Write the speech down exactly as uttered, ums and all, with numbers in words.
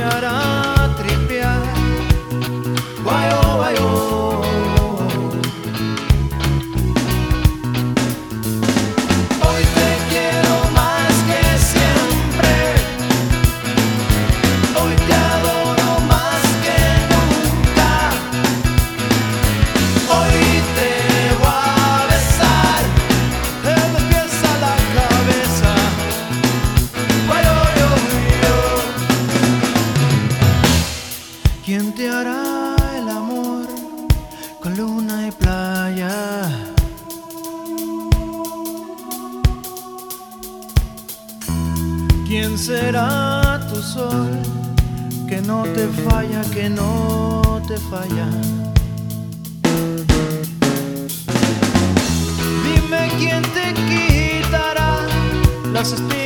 hará tripear? Guayo, guayo. Hoy te quiero más que siempre. Hoy te adoro más que nunca. Hoy te voy a besar de los pies a la cabeza. Guayo, yo, yo. ¿Quién te hará el amor con luna y playa? ¿Quién será tu sol que no te falla, que no te falla? Dime quién te quitará las espinas